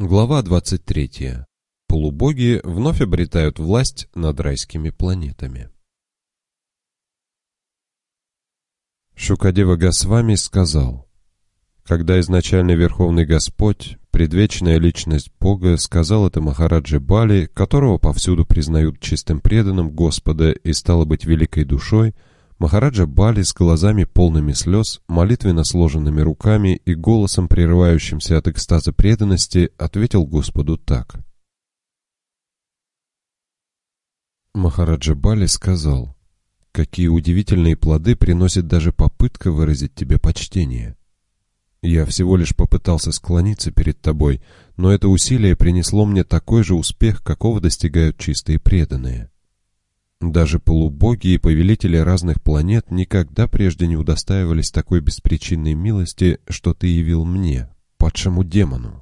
Глава 23. Полубоги вновь обретают власть над райскими планетами. Шукадева Госвами сказал: когда изначальный Верховный Господь, предвечная личность Бога, сказал это Махараджи Бали, которого повсюду признают чистым преданным Господа и стало быть великой душой, Махараджа Бали с глазами полными слез, молитвенно сложенными руками и голосом, прерывающимся от экстаза преданности, ответил Господу так. Махараджа Бали сказал: «Какие удивительные плоды приносит даже попытка выразить тебе почтение. Я всего лишь попытался склониться перед тобой, но это усилие принесло мне такой же успех, какого достигают чистые преданные. Даже полубоги и повелители разных планет никогда прежде не удостаивались такой беспричинной милости, что ты явил мне, падшему демону».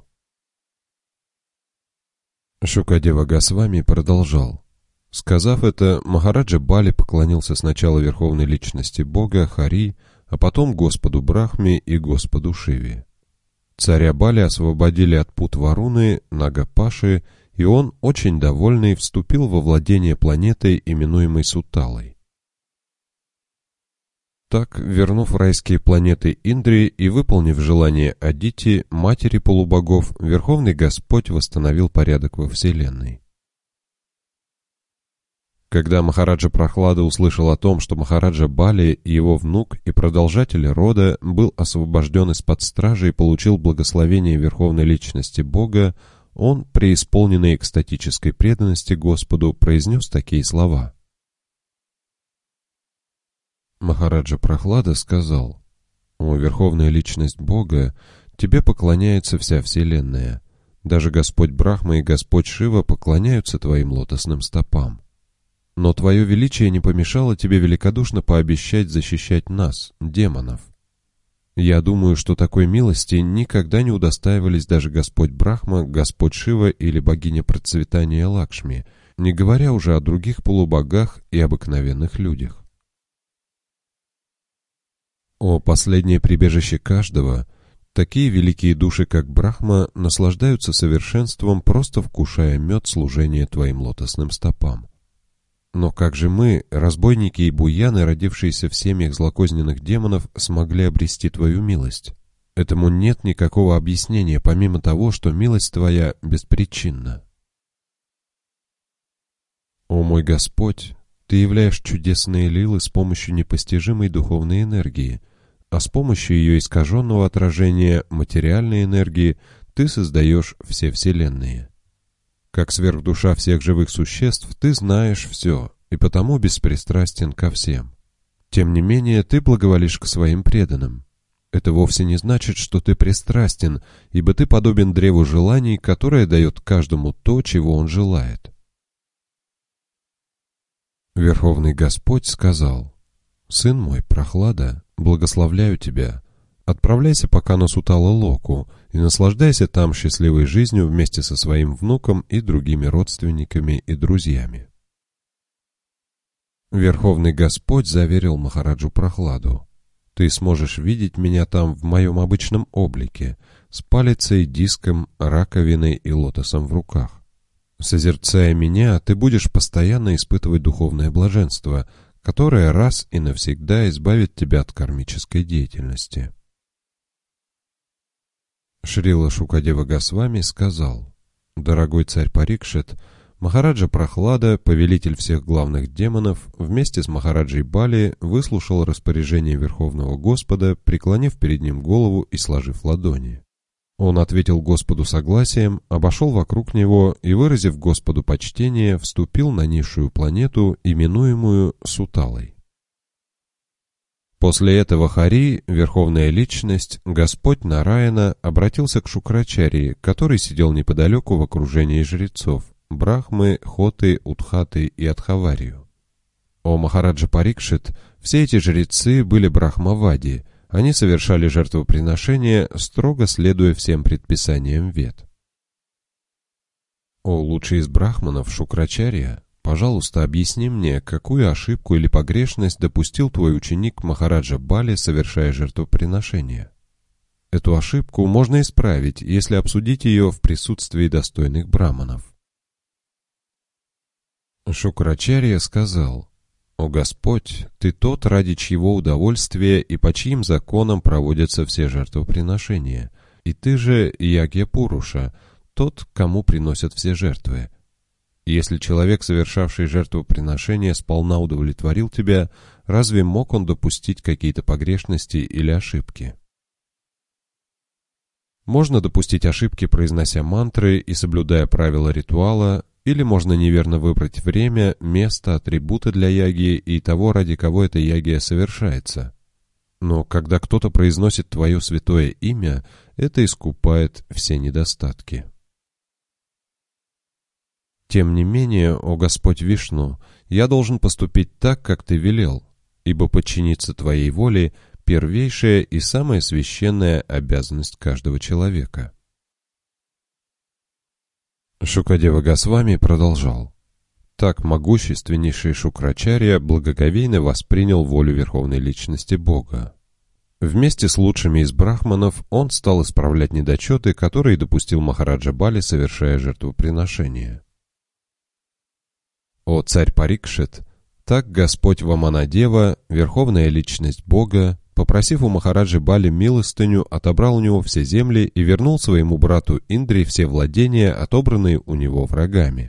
Шукадева Госвами продолжал. Сказав это, Махараджа Бали поклонился сначала Верховной Личности Бога Хари, а потом Господу Брахме и Господу Шиве. Царя Бали освободили от пут Варуны, Нагапаши, и он, очень довольный, вступил во владение планетой, именуемой Суталой. Так, вернув райские планеты Индри и выполнив желание Адити, матери полубогов, Верховный Господь восстановил порядок во Вселенной. Когда Махараджа Прахлада услышал о том, что Махараджа Бали, его внук и продолжатель рода, был освобожден из-под стражи и получил благословение Верховной Личности Бога, он, преисполненный экстатической преданности Господу, произнес такие слова. Махараджа Прахлада сказал: «О, Верховная Личность Бога, тебе поклоняется вся Вселенная. Даже Господь Брахма и Господь Шива поклоняются твоим лотосным стопам. Но твое величие не помешало тебе великодушно пообещать защищать нас, демонов. Я думаю, что такой милости никогда не удостаивались даже Господь Брахма, Господь Шива или богиня процветания Лакшми, не говоря уже о других полубогах и обыкновенных людях. О, последнее прибежище каждого! Такие великие души, как Брахма, наслаждаются совершенством, просто вкушая мед служения твоим лотосным стопам. Но как же мы, разбойники и буяны, родившиеся в семьях злокозненных демонов, смогли обрести твою милость? Этому нет никакого объяснения, помимо того, что милость твоя беспричинна. О мой Господь, ты являешь чудесные лилы с помощью непостижимой духовной энергии, а с помощью ее искаженного отражения материальной энергии ты создаешь все вселенные. Как сверхдуша всех живых существ, ты знаешь все, и потому беспристрастен ко всем. Тем не менее, ты благоволишь к своим преданным. Это вовсе не значит, что ты пристрастен, ибо ты подобен древу желаний, которое дает каждому то, чего он желает. Верховный Господь сказал: «Сын мой, Прахлада, благословляю тебя. Отправляйся пока на Сутала-Локу и наслаждайся там счастливой жизнью вместе со своим внуком и другими родственниками и друзьями». Верховный Господь заверил Махараджу Прахладу: «Ты сможешь видеть меня там в моем обычном облике, с палицей, диском, раковиной и лотосом в руках. Созерцая меня, ты будешь постоянно испытывать духовное блаженство, которое раз и навсегда избавит тебя от кармической деятельности». Шрила Шукадева Госвами сказал: «Дорогой царь Парикшит, Махараджа Прахлада, повелитель всех главных демонов, вместе с Махараджей Бали выслушал распоряжение Верховного Господа, преклонив перед ним голову и сложив ладони. Он ответил Господу согласием, обошел вокруг него и, выразив Господу почтение, вступил на низшую планету, именуемую Суталой. После этого Хари, Верховная Личность, Господь Нараяна, обратился к Шукрачарьи, который сидел неподалеку в окружении жрецов Брахмы, Хоты, Удхаты и Адхаварию. О Махараджа Парикшит, все эти жрецы были брахмавади, они совершали жертвоприношения, строго следуя всем предписаниям Вед. О лучший из брахманов, Шукрачарья, пожалуйста, объясни мне, какую ошибку или погрешность допустил твой ученик Махараджа Бали, совершая жертвоприношение. Эту ошибку можно исправить, если обсудить ее в присутствии достойных браманов. Шукрачарья сказал: «О Господь, Ты тот, ради чьего удовольствия и по чьим законам проводятся все жертвоприношения, и Ты же Ягья-Пуруша, тот, кому приносят все жертвы. Если человек, совершавший жертвоприношение, сполна удовлетворил Тебя, разве мог он допустить какие-то погрешности или ошибки?» Можно допустить ошибки, произнося мантры и соблюдая правила ритуала, или можно неверно выбрать время, место, атрибуты для ягьи и того, ради кого эта ягья совершается. Но когда кто-то произносит Твое святое имя, это искупает все недостатки. Тем не менее, о Господь Вишну, я должен поступить так, как Ты велел, ибо подчиниться Твоей воле – первейшая и самая священная обязанность каждого человека. Шукадева Госвами продолжал: так могущественнейший Шукрачарья благоговейно воспринял волю Верховной Личности Бога. Вместе с лучшими из брахманов он стал исправлять недочеты, которые допустил Махараджа Бали, совершая жертвоприношение. «О царь Парикшит, так Господь Ваманадева, Верховная Личность Бога, попросив у Махараджи Бали милостыню, отобрал у него все земли и вернул своему брату Индре все владения, отобранные у него врагами.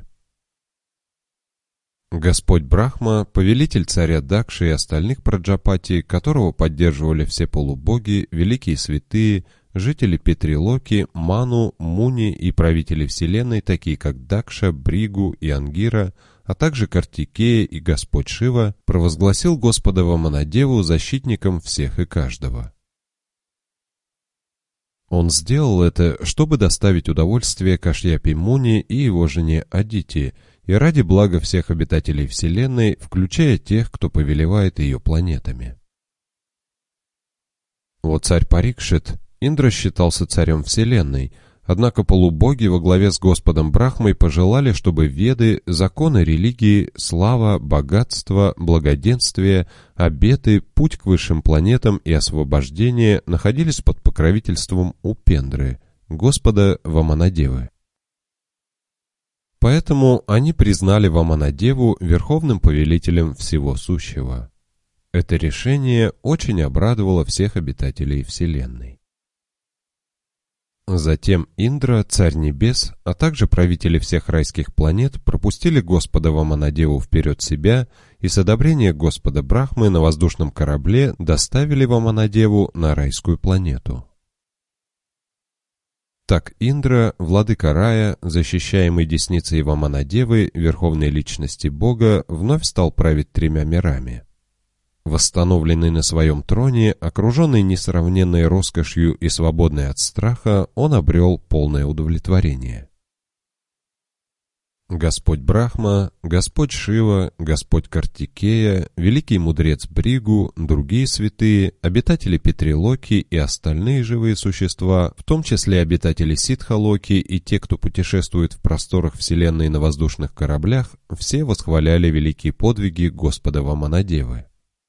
Господь Брахма, повелитель царя Дакши и остальных Праджапати, которого поддерживали все полубоги, великие святые, жители Петрилоки, Ману, Муни и правители вселенной, такие как Дакша, Бригу и Ангира, а также Картикея и Господь Шива, провозгласил Господа Ваманадеву защитником всех и каждого. Он сделал это, чтобы доставить удовольствие Кашьяпи Муни и его жене Адити, и ради блага всех обитателей Вселенной, включая тех, кто повелевает ее планетами. Вот царь Парикшит, Индра считался царем Вселенной, однако полубоги во главе с Господом Брахмой пожелали, чтобы веды, законы религии, слава, богатство, благоденствие, обеты, путь к высшим планетам и освобождение находились под покровительством Упендры, Господа Ваманадевы. Поэтому они признали Ваманадеву верховным повелителем всего сущего. Это решение очень обрадовало всех обитателей Вселенной. Затем Индра, царь небес, а также правители всех райских планет пропустили Господа Ваманадеву вперед себя и с одобрения Господа Брахмы на воздушном корабле доставили Ваманадеву на райскую планету. Так Индра, владыка рая, защищаемый десницей Ваманадевы, верховной личности Бога, вновь стал править тремя мирами. Восстановленный на своем троне, окруженный несравненной роскошью и свободный от страха, он обрел полное удовлетворение. Господь Брахма, Господь Шива, Господь Картикея, великий мудрец Бригу, другие святые, обитатели Петрилоки и остальные живые существа, в том числе обитатели Ситхалоки и те, кто путешествует в просторах Вселенной на воздушных кораблях, все восхваляли великие подвиги Господа Ваманадевы.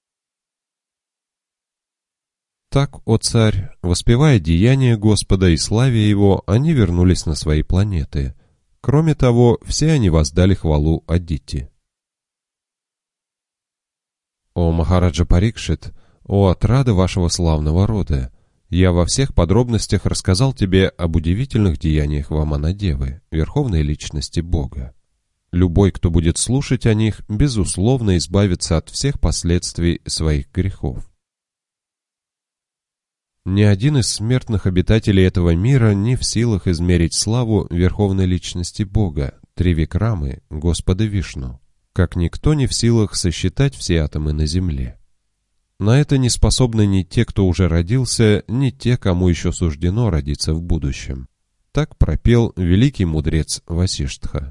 Так, о царь, воспевая деяния Господа и славя Его, они вернулись на свои планеты. Кроме того, все они воздали хвалу Адити. «О Махараджа Парикшит, о отрада вашего славного рода! Я во всех подробностях рассказал тебе об удивительных деяниях Ваманадевы, верховной личности Бога. Любой, кто будет слушать о них, безусловно избавится от всех последствий своих грехов. Ни один из смертных обитателей этого мира не в силах измерить славу верховной личности Бога, Тривикрамы, Господа Вишну, как никто не в силах сосчитать все атомы на Земле. На это не способны ни те, кто уже родился, ни те, кому еще суждено родиться в будущем. Так пропел великий мудрец Васиштха.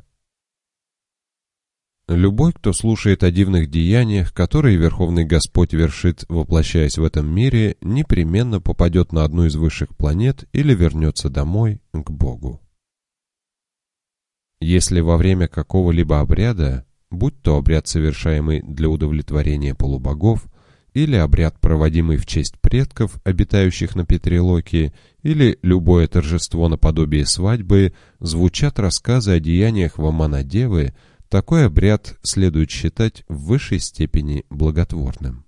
Любой, кто слушает о дивных деяниях, которые Верховный Господь вершит, воплощаясь в этом мире, непременно попадет на одну из высших планет или вернется домой, к Богу. Если во время какого-либо обряда, будь то обряд, совершаемый для удовлетворения полубогов, или обряд, проводимый в честь предков, обитающих на Петрилоке, или любое торжество наподобие свадьбы, звучат рассказы о деяниях Ваманадевы, такой обряд следует считать в высшей степени благотворным.